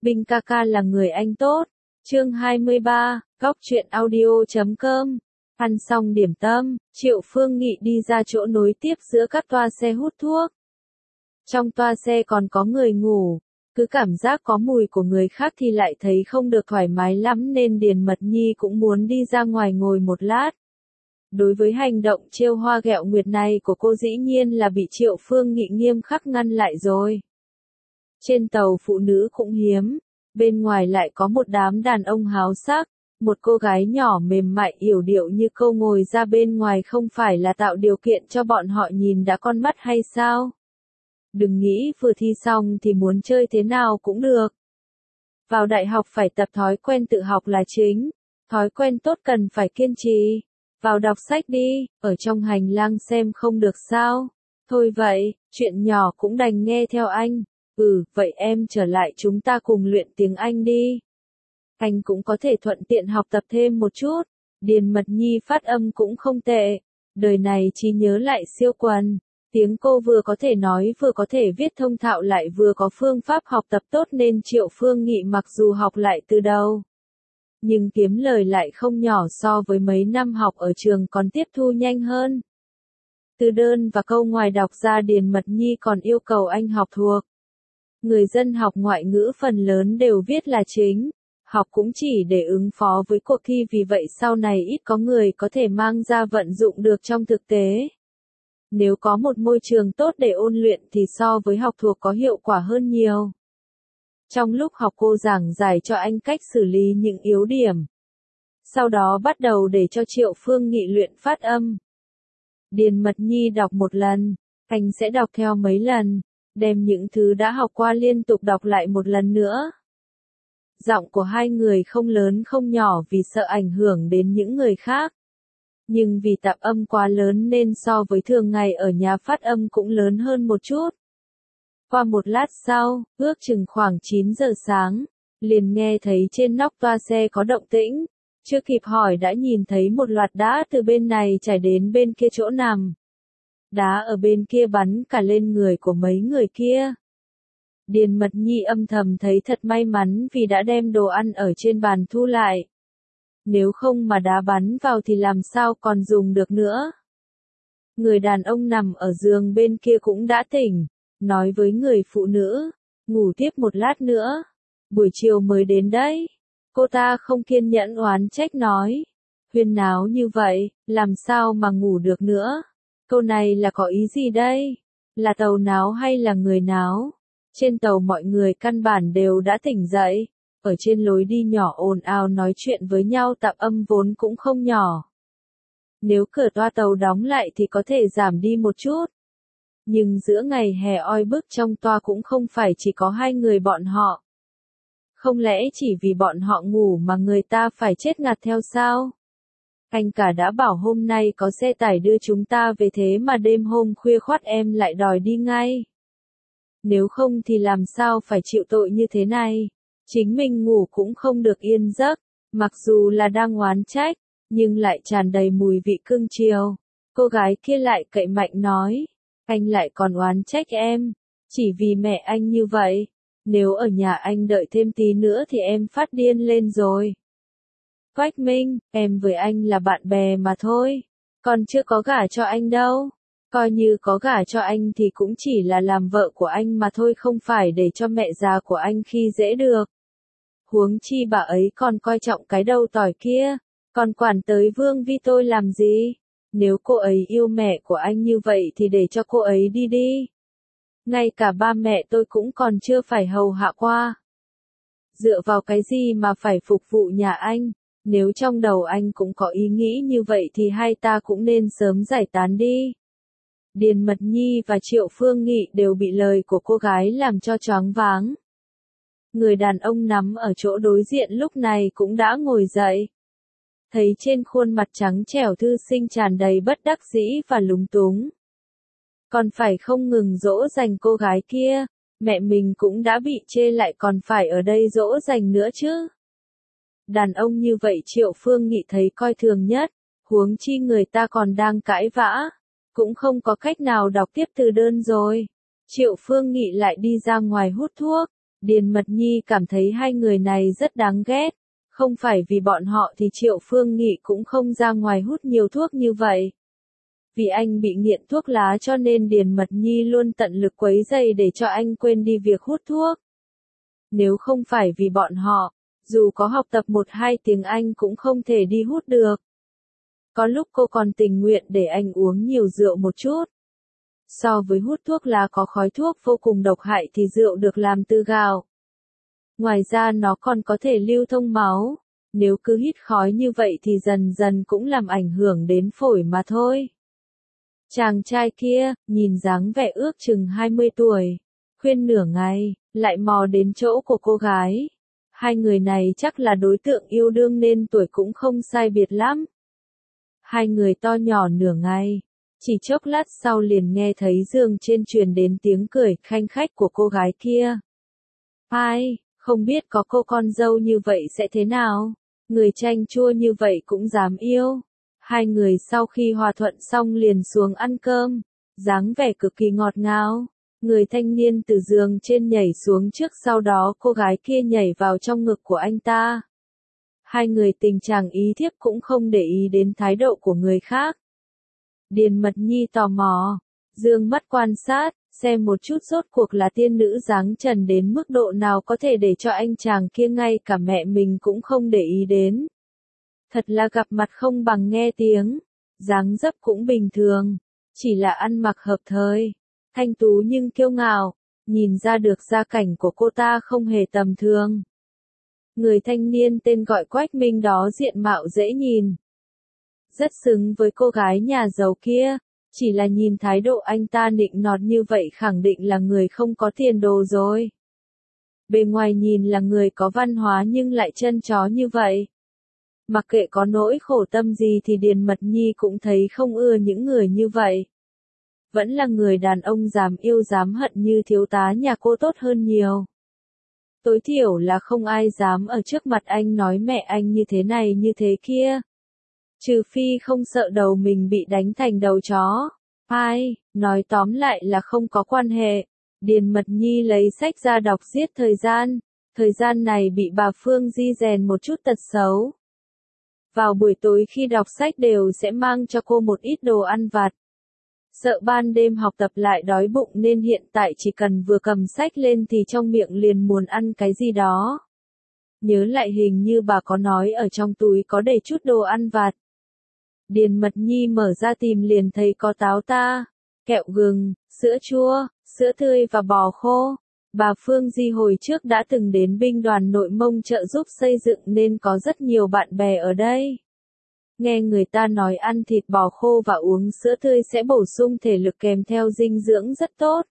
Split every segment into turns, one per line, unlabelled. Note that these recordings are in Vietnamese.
Vinh ca ca là người anh tốt. Chương 23, Góc truyện audio.com. Ăn xong điểm tâm, Triệu Phương Nghị đi ra chỗ nối tiếp giữa các toa xe hút thuốc. Trong toa xe còn có người ngủ, cứ cảm giác có mùi của người khác thì lại thấy không được thoải mái lắm nên Điền Mật Nhi cũng muốn đi ra ngoài ngồi một lát. Đối với hành động trêu hoa ghẹo nguyệt này của cô dĩ nhiên là bị Triệu Phương Nghị nghiêm khắc ngăn lại rồi. Trên tàu phụ nữ cũng hiếm, bên ngoài lại có một đám đàn ông háo sắc, một cô gái nhỏ mềm mại yểu điệu như cô ngồi ra bên ngoài không phải là tạo điều kiện cho bọn họ nhìn đã con mắt hay sao? Đừng nghĩ vừa thi xong thì muốn chơi thế nào cũng được. Vào đại học phải tập thói quen tự học là chính, thói quen tốt cần phải kiên trì. Vào đọc sách đi, ở trong hành lang xem không được sao? Thôi vậy, chuyện nhỏ cũng đành nghe theo anh. Vậy em trở lại chúng ta cùng luyện tiếng Anh đi. Anh cũng có thể thuận tiện học tập thêm một chút. Điền Mật Nhi phát âm cũng không tệ. Đời này trí nhớ lại siêu quần. Tiếng cô vừa có thể nói vừa có thể viết thông thạo lại vừa có phương pháp học tập tốt nên Triệu Phương Nghị mặc dù học lại từ đầu. Nhưng kiếm lời lại không nhỏ so với mấy năm học ở trường còn tiếp thu nhanh hơn. Từ đơn và câu ngoài đọc ra Điền Mật Nhi còn yêu cầu anh học thuộc. Người dân học ngoại ngữ phần lớn đều viết là chính, học cũng chỉ để ứng phó với cuộc thi vì vậy sau này ít có người có thể mang ra vận dụng được trong thực tế. Nếu có một môi trường tốt để ôn luyện thì so với học thuộc có hiệu quả hơn nhiều. Trong lúc học cô giảng giải cho anh cách xử lý những yếu điểm. Sau đó bắt đầu để cho Triệu Phương Nghị luyện phát âm. Điền Mật Nhi đọc một lần, anh sẽ đọc theo mấy lần, đem những thứ đã học qua liên tục đọc lại một lần nữa. Giọng của hai người không lớn không nhỏ vì sợ ảnh hưởng đến những người khác. Nhưng vì tạp âm quá lớn nên so với thường ngày ở nhà phát âm cũng lớn hơn một chút. Qua một lát sau, ước chừng khoảng 9 giờ sáng, liền nghe thấy trên nóc toa xe có động tĩnh. Chưa kịp hỏi đã nhìn thấy một loạt đá từ bên này chảy đến bên kia chỗ nằm. Đá ở bên kia bắn cả lên người của mấy người kia. Điền Mật Nhi âm thầm thấy thật may mắn vì đã đem đồ ăn ở trên bàn thu lại. Nếu không mà đá bắn vào thì làm sao còn dùng được nữa. Người đàn ông nằm ở giường bên kia cũng đã tỉnh, nói với người phụ nữ, ngủ tiếp một lát nữa, buổi chiều mới đến đấy. Cô ta không kiên nhẫn oán trách nói, huyên náo như vậy, làm sao mà ngủ được nữa. Câu này là có ý gì đây? Là tàu náo hay là người náo? Trên tàu mọi người căn bản đều đã tỉnh dậy. Ở trên lối đi nhỏ ồn ào nói chuyện với nhau tạp âm vốn cũng không nhỏ. Nếu cửa toa tàu đóng lại thì có thể giảm đi một chút. Nhưng giữa ngày hè oi bức trong toa cũng không phải chỉ có hai người bọn họ. Không lẽ chỉ vì bọn họ ngủ mà người ta phải chết ngạt theo sao? Anh cả đã bảo hôm nay có xe tải đưa chúng ta về thế mà đêm hôm khuya khoắt em lại đòi đi ngay. Nếu không thì làm sao phải chịu tội như thế này? Chính mình ngủ cũng không được yên giấc, mặc dù là đang oán trách, nhưng lại tràn đầy mùi vị cưng chiều. Cô gái kia lại cậy mạnh nói, anh lại còn oán trách em, chỉ vì mẹ anh như vậy. Nếu ở nhà anh đợi thêm tí nữa thì em phát điên lên rồi. Quách Minh, em với anh là bạn bè mà thôi, còn chưa có gả cho anh đâu. Coi như có gả cho anh thì cũng chỉ là làm vợ của anh mà thôi không phải để cho mẹ già của anh khi dễ được. Huống chi bà ấy còn coi trọng cái đầu tỏi kia, còn quản tới Vương Vi tôi làm gì? Nếu cô ấy yêu mẹ của anh như vậy thì để cho cô ấy đi đi. Ngay cả ba mẹ tôi cũng còn chưa phải hầu hạ qua. Dựa vào cái gì mà phải phục vụ nhà anh? Nếu trong đầu anh cũng có ý nghĩ như vậy thì hai ta cũng nên sớm giải tán đi. Điền Mật Nhi và Triệu Phương Nghị đều bị lời của cô gái làm cho choáng váng. Người đàn ông nằm ở chỗ đối diện lúc này cũng đã ngồi dậy. Thấy trên khuôn mặt trắng trẻo thư sinh tràn đầy bất đắc dĩ và lúng túng. Còn phải không ngừng dỗ dành cô gái kia, mẹ mình cũng đã bị chê lại còn phải ở đây dỗ dành nữa chứ. Đàn ông như vậy Triệu Phương Nghị thấy coi thường nhất, huống chi người ta còn đang cãi vã, cũng không có cách nào đọc tiếp từ đơn rồi. Triệu Phương Nghị lại đi ra ngoài hút thuốc, Điền Mật Nhi cảm thấy hai người này rất đáng ghét. Không phải vì bọn họ thì Triệu Phương Nghị cũng không ra ngoài hút nhiều thuốc như vậy. Vì anh bị nghiện thuốc lá cho nên Điền Mật Nhi luôn tận lực quấy rầy để cho anh quên đi việc hút thuốc. Nếu không phải vì bọn họ, dù có học tập 1-2 tiếng Anh cũng không thể đi hút được. Có lúc cô còn tình nguyện để anh uống nhiều rượu một chút. So với hút thuốc lá có khói thuốc vô cùng độc hại thì rượu được làm từ gạo. Ngoài ra nó còn có thể lưu thông máu. Nếu cứ hít khói như vậy thì dần dần cũng làm ảnh hưởng đến phổi mà thôi. Chàng trai kia, nhìn dáng vẻ ước chừng 20 tuổi, khuyên nửa ngày, lại mò đến chỗ của cô gái. Hai người này chắc là đối tượng yêu đương nên tuổi cũng không sai biệt lắm. Hai người to nhỏ nửa ngày, chỉ chốc lát sau liền nghe thấy giường trên truyền đến tiếng cười khanh khách của cô gái kia. Ai, không biết có cô con dâu như vậy sẽ thế nào? Người chanh chua như vậy cũng dám yêu. Hai người sau khi hòa thuận xong liền xuống ăn cơm, dáng vẻ cực kỳ ngọt ngào. Người thanh niên từ giường trên nhảy xuống trước, sau đó cô gái kia nhảy vào trong ngực của anh ta. Hai người tình chàng ý thiếp cũng không để ý đến thái độ của người khác. Điền Mật Nhi tò mò, dương mắt quan sát, xem một chút rốt cuộc là tiên nữ dáng trần đến mức độ nào có thể để cho anh chàng kia ngay cả mẹ mình cũng không để ý đến. Thật là gặp mặt không bằng nghe tiếng, dáng dấp cũng bình thường, chỉ là ăn mặc hợp thời, thanh tú nhưng kiêu ngạo, nhìn ra được gia cảnh của cô ta không hề tầm thường. Người thanh niên tên gọi Quách Minh đó diện mạo dễ nhìn, rất xứng với cô gái nhà giàu kia, chỉ là nhìn thái độ anh ta nịnh nọt như vậy khẳng định là người không có tiền đồ rồi. Bề ngoài nhìn là người có văn hóa nhưng lại chân chó như vậy. Mặc kệ có nỗi khổ tâm gì thì Điền Mật Nhi cũng thấy không ưa những người như vậy. Vẫn là người đàn ông dám yêu dám hận như thiếu tá nhà cô tốt hơn nhiều. Tối thiểu là không ai dám ở trước mặt anh nói mẹ anh như thế này như thế kia. Trừ phi không sợ đầu mình bị đánh thành đầu chó. Ai, nói tóm lại là không có quan hệ. Điền Mật Nhi lấy sách ra đọc giết thời gian. Thời gian này bị bà Phương Di rèn một chút tật xấu. Vào buổi tối khi đọc sách đều sẽ mang cho cô một ít đồ ăn vặt. Sợ ban đêm học tập lại đói bụng nên hiện tại chỉ cần vừa cầm sách lên thì trong miệng liền muốn ăn cái gì đó. Nhớ lại hình như bà có nói ở trong túi có để chút đồ ăn vặt. Điền Mật Nhi mở ra tìm liền thấy có táo ta, kẹo gừng, sữa chua, sữa tươi và bò khô. Bà Phương Di hồi trước đã từng đến binh đoàn Nội Mông trợ giúp xây dựng nên có rất nhiều bạn bè ở đây. Nghe người ta nói ăn thịt bò khô và uống sữa tươi sẽ bổ sung thể lực kèm theo dinh dưỡng rất tốt.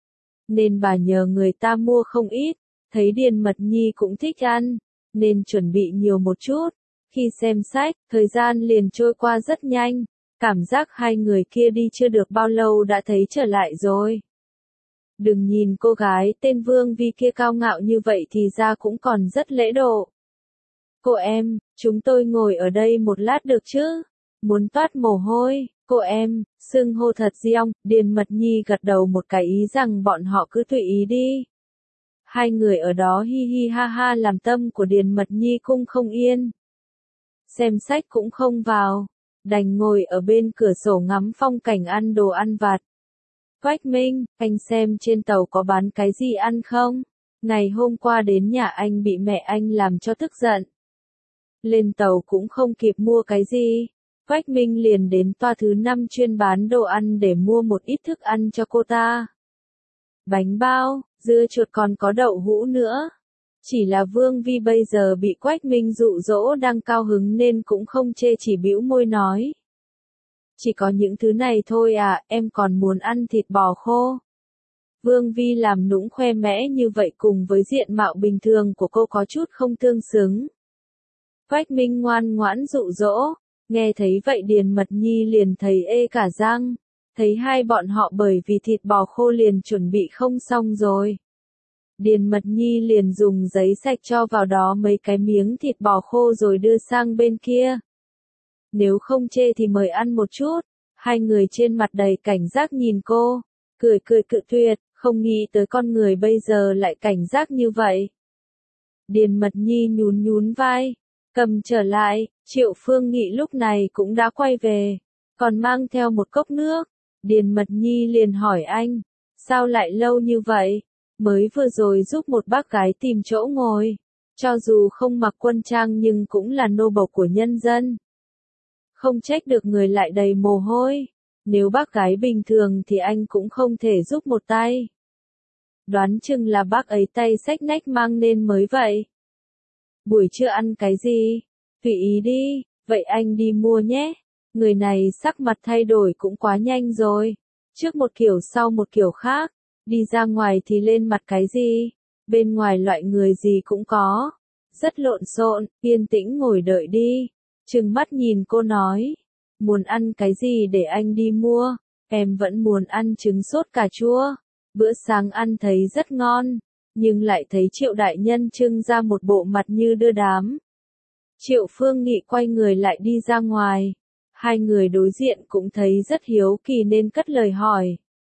Nên bà nhờ người ta mua không ít, thấy Điền Mật Nhi cũng thích ăn, nên chuẩn bị nhiều một chút. Khi xem sách, thời gian liền trôi qua rất nhanh, cảm giác hai người kia đi chưa được bao lâu đã thấy trở lại rồi. Đừng nhìn cô gái tên Vương Vi kia cao ngạo như vậy thì ra cũng còn rất lễ độ. Cô em, chúng tôi ngồi ở đây một lát được chứ? Muốn toát mồ hôi, cô em, xưng hô thật Diong. Điền Mật Nhi gật đầu một cái ý rằng bọn họ cứ tùy ý đi. Hai người ở đó hi hi ha ha làm tâm của Điền Mật Nhi cũng không yên. Xem sách cũng không vào, đành ngồi ở bên cửa sổ ngắm phong cảnh ăn đồ ăn vặt. Quách Minh, anh xem trên tàu có bán cái gì ăn không? Ngày hôm qua đến nhà anh bị mẹ anh làm cho tức giận. Lên tàu cũng không kịp mua cái gì. Quách Minh liền đến toa thứ 5 chuyên bán đồ ăn để mua một ít thức ăn cho cô ta. Bánh bao, dưa chuột còn có đậu hũ nữa. Chỉ là Vương Vi bây giờ bị Quách Minh dụ dỗ đang cao hứng nên cũng không chê, chỉ bĩu môi nói. Chỉ có những thứ này thôi à, em còn muốn ăn thịt bò khô. Vương Vi làm nũng khoe mẽ như vậy cùng với diện mạo bình thường của cô có chút không tương xứng. Quách Minh ngoan ngoãn dụ dỗ, nghe thấy vậy Điền Mật Nhi liền thấy ê cả răng, thấy hai bọn họ bởi vì thịt bò khô liền chuẩn bị không xong rồi. Điền Mật Nhi liền dùng giấy sạch cho vào đó mấy cái miếng thịt bò khô rồi đưa sang bên kia. Nếu không chê thì mời ăn một chút. Hai người trên mặt đầy cảnh giác nhìn cô, cười cười cự tuyệt, Không nghĩ tới con người bây giờ lại cảnh giác như vậy. Điền Mật Nhi nhún nhún vai, cầm trở lại, Triệu Phương Nghị lúc này cũng đã quay về, còn mang theo một cốc nước. Điền Mật Nhi liền hỏi anh, sao lại lâu như vậy? Mới vừa rồi giúp một bác gái tìm chỗ ngồi, cho dù không mặc quân trang nhưng cũng là nô bộc của nhân dân. Không trách được người lại đầy mồ hôi, nếu bác gái bình thường thì anh cũng không thể giúp một tay. Đoán chừng là bác ấy tay xách nách mang nên mới vậy. Buổi trưa ăn cái gì? Tùy ý đi, vậy anh đi mua nhé. Người này sắc mặt thay đổi cũng quá nhanh rồi. Trước một kiểu sau một kiểu khác, đi ra ngoài thì lên mặt cái gì? Bên ngoài loại người gì cũng có. Rất lộn xộn, yên tĩnh ngồi đợi đi. Trừng mắt nhìn cô nói, muốn ăn cái gì để anh đi mua? Em vẫn muốn ăn trứng sốt cà chua. Bữa sáng ăn thấy rất ngon, nhưng lại thấy Triệu đại nhân trưng ra một bộ mặt như đưa đám. Triệu Phương Nghị quay người lại đi ra ngoài. Hai người đối diện cũng thấy rất hiếu kỳ nên cất lời hỏi.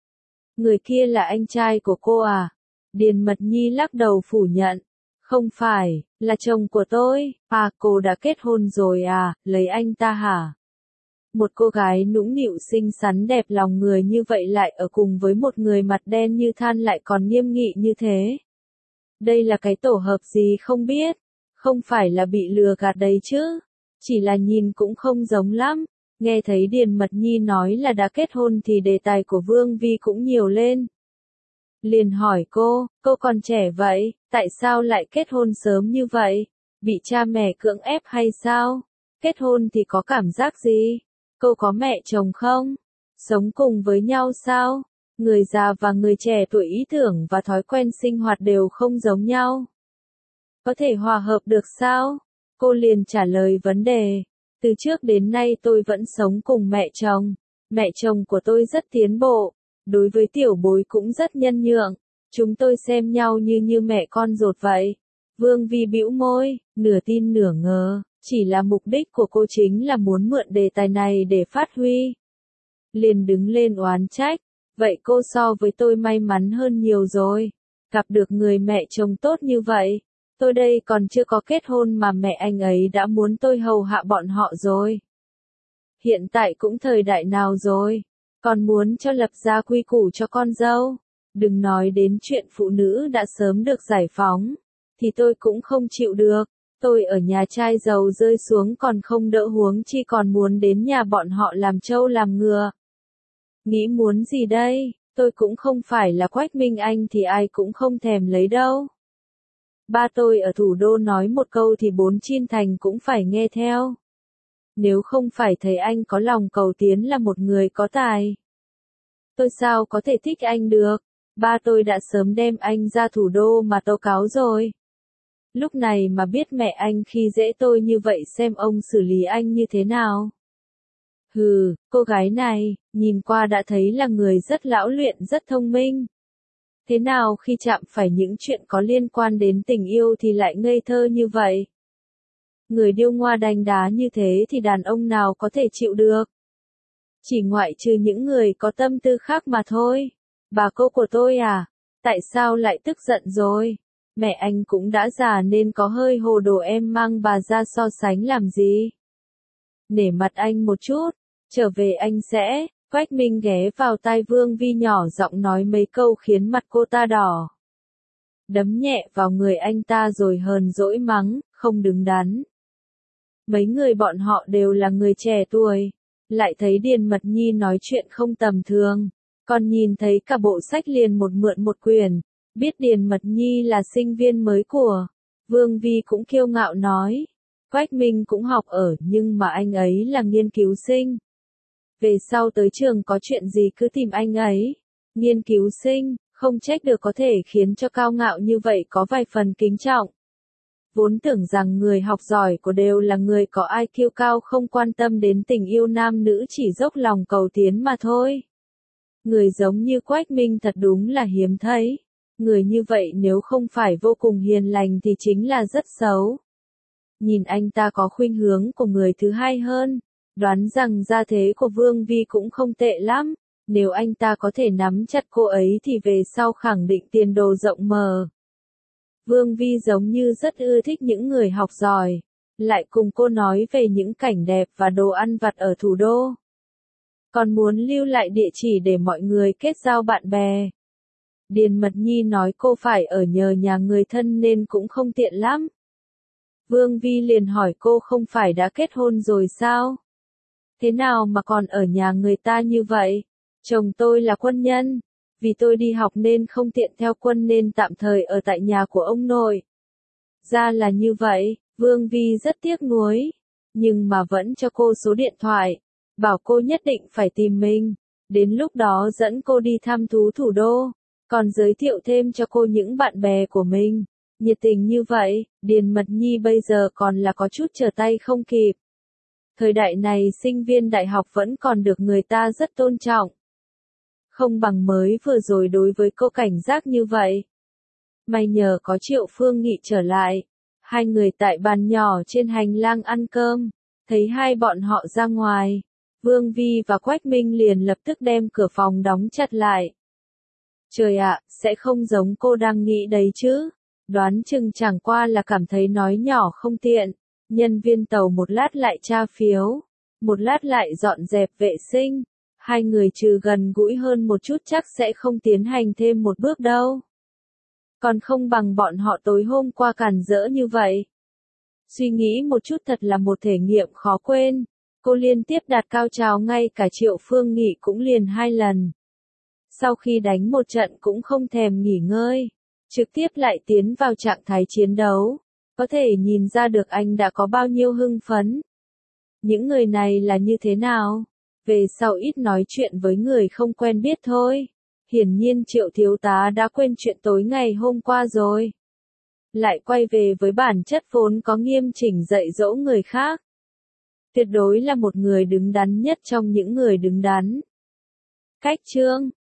Người kia là anh trai của cô à? Điền Mật Nhi lắc đầu phủ nhận. Không phải, là chồng của tôi. À, cô đã kết hôn rồi à, lấy anh ta hả? Một cô gái nũng nịu xinh xắn đẹp lòng người như vậy lại ở cùng với một người mặt đen như than lại còn nghiêm nghị như thế. Đây là cái tổ hợp gì không biết, không phải là bị lừa gạt đấy chứ, chỉ là nhìn cũng không giống lắm. Nghe thấy Điền Mật Nhi nói là đã kết hôn thì đề tài của Vương Vi cũng nhiều lên. Liền hỏi cô còn trẻ vậy, tại sao lại kết hôn sớm như vậy? Bị cha mẹ cưỡng ép hay sao? Kết hôn thì có cảm giác gì? Cô có mẹ chồng không? Sống cùng với nhau sao? Người già và người trẻ tuổi ý tưởng và thói quen sinh hoạt đều không giống nhau. Có thể hòa hợp được sao? Cô liền trả lời vấn đề. Từ trước đến nay tôi vẫn sống cùng mẹ chồng. Mẹ chồng của tôi rất tiến bộ. Đối với tiểu bối cũng rất nhân nhượng. Chúng tôi xem nhau như mẹ con ruột vậy. Vương Vi bĩu môi, nửa tin nửa ngờ. Chỉ là mục đích của cô chính là muốn mượn đề tài này để phát huy. Liền đứng lên oán trách. Vậy cô so với tôi may mắn hơn nhiều rồi. Gặp được người mẹ chồng tốt như vậy. Tôi đây còn chưa có kết hôn mà mẹ anh ấy đã muốn tôi hầu hạ bọn họ rồi. Hiện tại cũng thời đại nào rồi. Còn muốn cho lập gia quy củ cho con dâu. Đừng nói đến chuyện phụ nữ đã sớm được giải phóng. Thì tôi cũng không chịu được. Tôi ở nhà trai giàu rơi xuống còn không đỡ huống chi còn muốn đến nhà bọn họ làm trâu làm ngựa. Nghĩ muốn gì đây, tôi cũng không phải là Quách Minh Anh thì ai cũng không thèm lấy đâu. Ba tôi ở thủ đô nói một câu thì bốn chin thành cũng phải nghe theo. Nếu không phải thấy anh có lòng cầu tiến là một người có tài. Tôi sao có thể thích anh được, ba tôi đã sớm đem anh ra thủ đô mà tố cáo rồi. Lúc này mà biết mẹ anh khi dễ tôi như vậy xem ông xử lý anh như thế nào. Hừ, cô gái này, nhìn qua đã thấy là người rất lão luyện rất thông minh. Thế nào khi chạm phải những chuyện có liên quan đến tình yêu thì lại ngây thơ như vậy? Người điêu ngoa đánh đá như thế thì đàn ông nào có thể chịu được? Chỉ ngoại trừ những người có tâm tư khác mà thôi. Bà cô của tôi à? Tại sao lại tức giận rồi? Mẹ anh cũng đã già nên có hơi hồ đồ em mang bà ra so sánh làm gì? Nể mặt anh một chút, trở về anh sẽ. Quách Minh ghé vào tai Vương Vi nhỏ giọng nói mấy câu khiến mặt cô ta đỏ. Đấm nhẹ vào người anh ta rồi hờn dỗi mắng, không đứng đắn. Mấy người bọn họ đều là người trẻ tuổi. Lại thấy Điền Mật Nhi nói chuyện không tầm thường. Còn nhìn thấy cả bộ sách liền một mượn một quyển. Biết Điền Mật Nhi là sinh viên mới của. Vương Vi cũng kiêu ngạo nói. Quách Minh cũng học ở nhưng mà anh ấy là nghiên cứu sinh. Về sau tới trường có chuyện gì cứ tìm anh ấy. Nghiên cứu sinh, không trách được có thể khiến cho cao ngạo như vậy có vài phần kính trọng. Vốn tưởng rằng người học giỏi của đều là người có IQ cao không quan tâm đến tình yêu nam nữ chỉ dốc lòng cầu tiến mà thôi. Người giống như Quách Minh thật đúng là hiếm thấy. Người như vậy nếu không phải vô cùng hiền lành thì chính là rất xấu. Nhìn anh ta có khuynh hướng của người thứ hai hơn. Đoán rằng gia thế của Vương Vi cũng không tệ lắm. Nếu anh ta có thể nắm chặt cô ấy thì về sau khẳng định tiền đồ rộng mở. Vương Vi giống như rất ưa thích những người học giỏi, lại cùng cô nói về những cảnh đẹp và đồ ăn vặt ở thủ đô. Còn muốn lưu lại địa chỉ để mọi người kết giao bạn bè. Điền Mật Nhi nói cô phải ở nhờ nhà người thân nên cũng không tiện lắm. Vương Vi liền hỏi cô không phải đã kết hôn rồi sao? Thế nào mà còn ở nhà người ta như vậy? Chồng tôi là quân nhân, vì tôi đi học nên không tiện theo quân nên tạm thời ở tại nhà của ông nội. Ra là như vậy, Vương Vi rất tiếc nuối, nhưng mà vẫn cho cô số điện thoại, bảo cô nhất định phải tìm mình, đến lúc đó dẫn cô đi thăm thú thủ đô, còn giới thiệu thêm cho cô những bạn bè của mình. Nhiệt tình như vậy, Điền Mật Nhi bây giờ còn là có chút trở tay không kịp. Thời đại này sinh viên đại học vẫn còn được người ta rất tôn trọng. Không bằng mới vừa rồi đối với cô cảnh giác như vậy. May nhờ có Triệu Phương Nghị trở lại. Hai người tại bàn nhỏ trên hành lang ăn cơm. Thấy hai bọn họ ra ngoài. Vương Vi và Quách Minh liền lập tức đem cửa phòng đóng chặt lại. Trời ạ, sẽ không giống cô đang nghĩ đấy chứ. Đoán chừng chẳng qua là cảm thấy nói nhỏ không tiện. Nhân viên tàu một lát lại tra phiếu. Một lát lại dọn dẹp vệ sinh. Hai người trừ gần gũi hơn một chút chắc sẽ không tiến hành thêm một bước đâu. Còn không bằng bọn họ tối hôm qua cản rỡ như vậy. Suy nghĩ một chút thật là một thể nghiệm khó quên. Cô liên tiếp đạt cao trào ngay cả Triệu Phương Nghị cũng liền 2 lần. Sau khi đánh một trận cũng không thèm nghỉ ngơi. Trực tiếp lại tiến vào trạng thái chiến đấu. Có thể nhìn ra được anh đã có bao nhiêu hưng phấn. Những người này là như thế nào? Về sau ít nói chuyện với người không quen biết thôi. Hiển nhiên Triệu thiếu tá đã quên chuyện tối ngày hôm qua rồi. Lại quay về với bản chất vốn có nghiêm chỉnh dạy dỗ người khác. Tuyệt đối là một người đứng đắn nhất trong những người đứng đắn. Cách chương